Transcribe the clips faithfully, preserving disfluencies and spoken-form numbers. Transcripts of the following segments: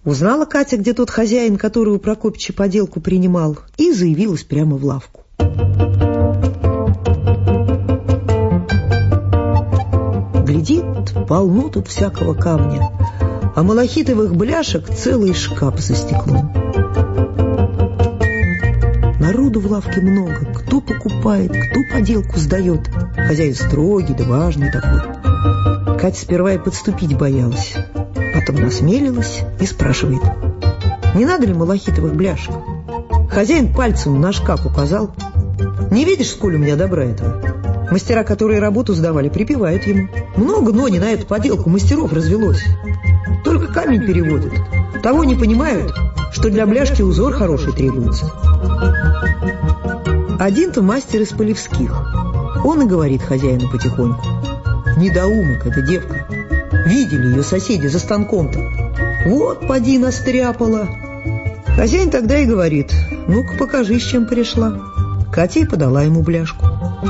Узнала Катя, где тот хозяин, который у Прокопича поделку принимал, и заявилась прямо в лавку. Глядит, полно тут всякого камня, а малахитовых бляшек целый шкаф за стеклом. Народу в лавке много, кто покупает, кто поделку сдает. Хозяин строгий да важный такой. Катя сперва и подступить боялась, потом насмелилась и спрашивает: не надо ли малахитовых бляшек? Хозяин пальцем на шкаф указал. Не видишь, сколь у меня добра этого? Мастера, которые работу сдавали, припевают ему. Много, но не на эту поделку мастеров развелось. Только камень переводят. Того не понимают, что для бляшки узор хороший требуется. Один-то мастер из Полевских. Он и говорит хозяину потихоньку: недоумок эта девка. Видели ее соседи за станком-то. Вот поди настряпала. Хозяин тогда и говорит: ну-ка покажи, с чем пришла. Катя и подала ему бляшку.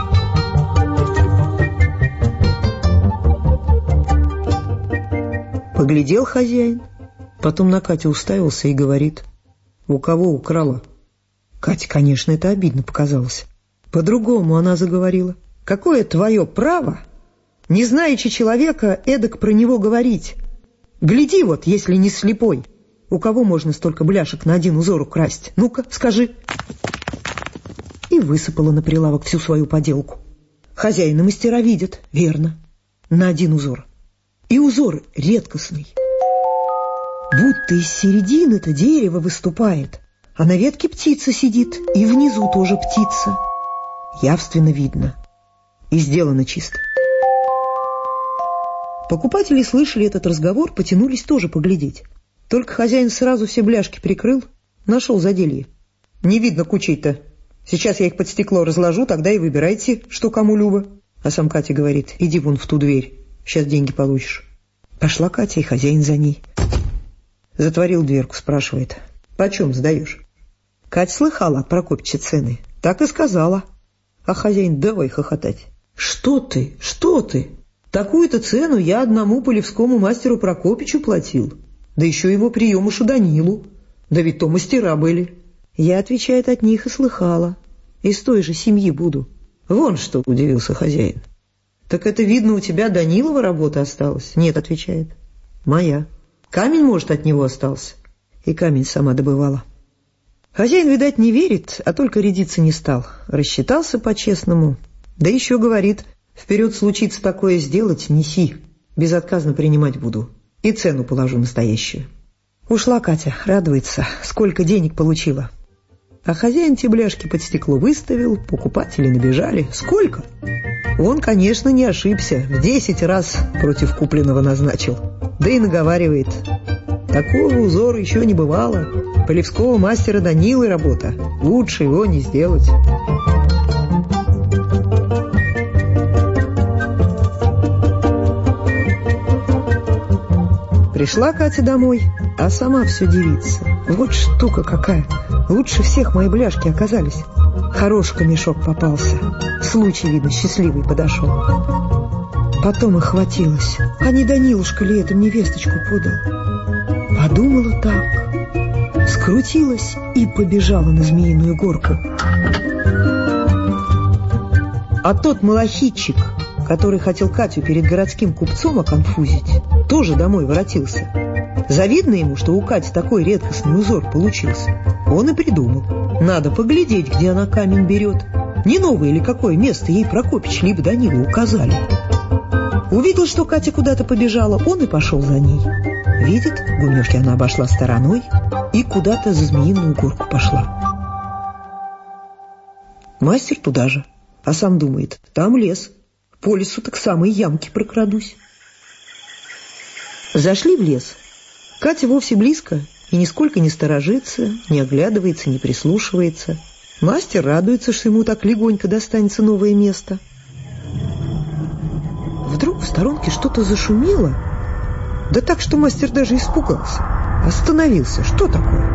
Поглядел хозяин, потом на Катю уставился и говорит: у кого украла? Кате, конечно, это обидно показалось. По-другому она заговорила: какое твое право, не знаючи человека, эдак про него говорить? Гляди вот, если не слепой, у кого можно столько бляшек на один узор украсть? Ну-ка, скажи. И высыпала на прилавок всю свою поделку. Хозяин и мастера видят, верно, на один узор. И узор редкостный. Будто из середины-то дерево выступает, а на ветке птица сидит, и внизу тоже птица. Явственно видно. И сделано чисто. Покупатели слышали этот разговор, потянулись тоже поглядеть. Только хозяин сразу все бляшки прикрыл, нашел заделье. Не видно кучей-то. Сейчас я их под стекло разложу, тогда и выбирайте, что кому любо. А сам Катя говорит: иди вон в ту дверь, сейчас деньги получишь. Пошла Катя, и хозяин за ней. Затворил дверку, спрашивает: почем сдаешь? Катя слыхала от Прокопича цены, так и сказала. А хозяин давай хохотать: что ты, что ты? Такую-то цену я одному полевскому мастеру Прокопичу платил, да еще его приемышу Данилу, да ведь то мастера были. Я, отвечает, от них и слыхала, из той же семьи буду. Вон что, удивился хозяин. Так это, видно, у тебя Данилова работа осталась? Нет, отвечает, моя. Камень, может, от него остался? И камень сама добывала. Хозяин, видать, не верит, а только рядиться не стал. Рассчитался по-честному. Да еще говорит: вперед случится такое сделать, неси. Безотказно принимать буду. И цену положу настоящую. Ушла Катя, радуется, сколько денег получила. А хозяин те бляшки под стекло выставил, покупатели набежали. Сколько? Он, конечно, не ошибся, в десять раз против купленного назначил. Да и наговаривает: такого узора еще не бывало. Полевского мастера Данилы работа. Лучше его не сделать. Пришла Катя домой, а сама все дивится. Вот штука какая. Лучше всех мои бляшки оказались. Хороший мешок попался. Случай, видно, счастливый подошел. Потом и хватилось. А не Данилушка ли этому невесточку подал? Подумала так, скрутилась и побежала на Змеиную горку. А тот малахитчик, который хотел Катю перед городским купцом оконфузить, тоже домой воротился. Завидно ему, что у Кати такой редкостный узор получился. Он и придумал: надо поглядеть, где она камень берет. Не новое ли какое место ей Прокопич либо Данила указали. Увидел, что Катя куда-то побежала, он и пошел за ней. Видит, гумешки она обошла стороной и куда-то за Змеиную горку пошла. Мастер туда же, а сам думает: там лес, по лесу так самые ямки прокрадусь. Зашли в лес. Катя вовсе близко и нисколько не сторожится, не оглядывается, не прислушивается. Мастер радуется, что ему так легонько достанется новое место. Вдруг в сторонке что-то зашумело, да так, что мастер даже испугался. Остановился. Что такое?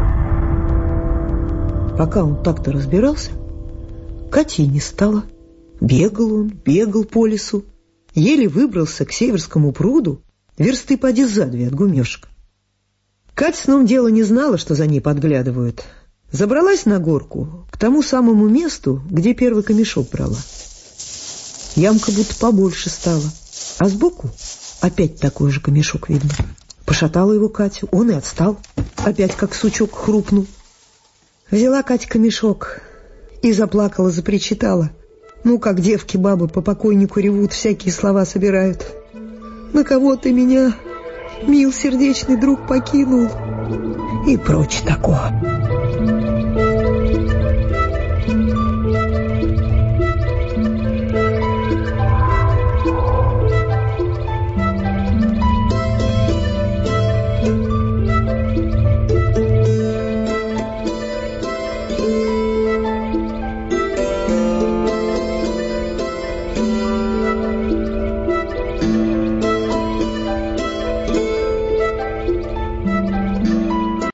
Пока он так-то разбирался, Кати не стало. Бегал он, бегал по лесу, еле выбрался к Северскому пруду, версты поди за две от гумешек. Катя сном дела не знала, что за ней подглядывают. Забралась на горку к тому самому месту, где первый камешок брала. Ямка будто побольше стала, а сбоку опять такой же камешок видно. Пошатала его Катя, он и отстал, опять как сучок хрупнул. Взяла Катя камешок и заплакала, запричитала. Ну, как девки-бабы по покойнику ревут, всякие слова собирают. На кого ты меня, мил сердечный друг, покинул? И прочь такое.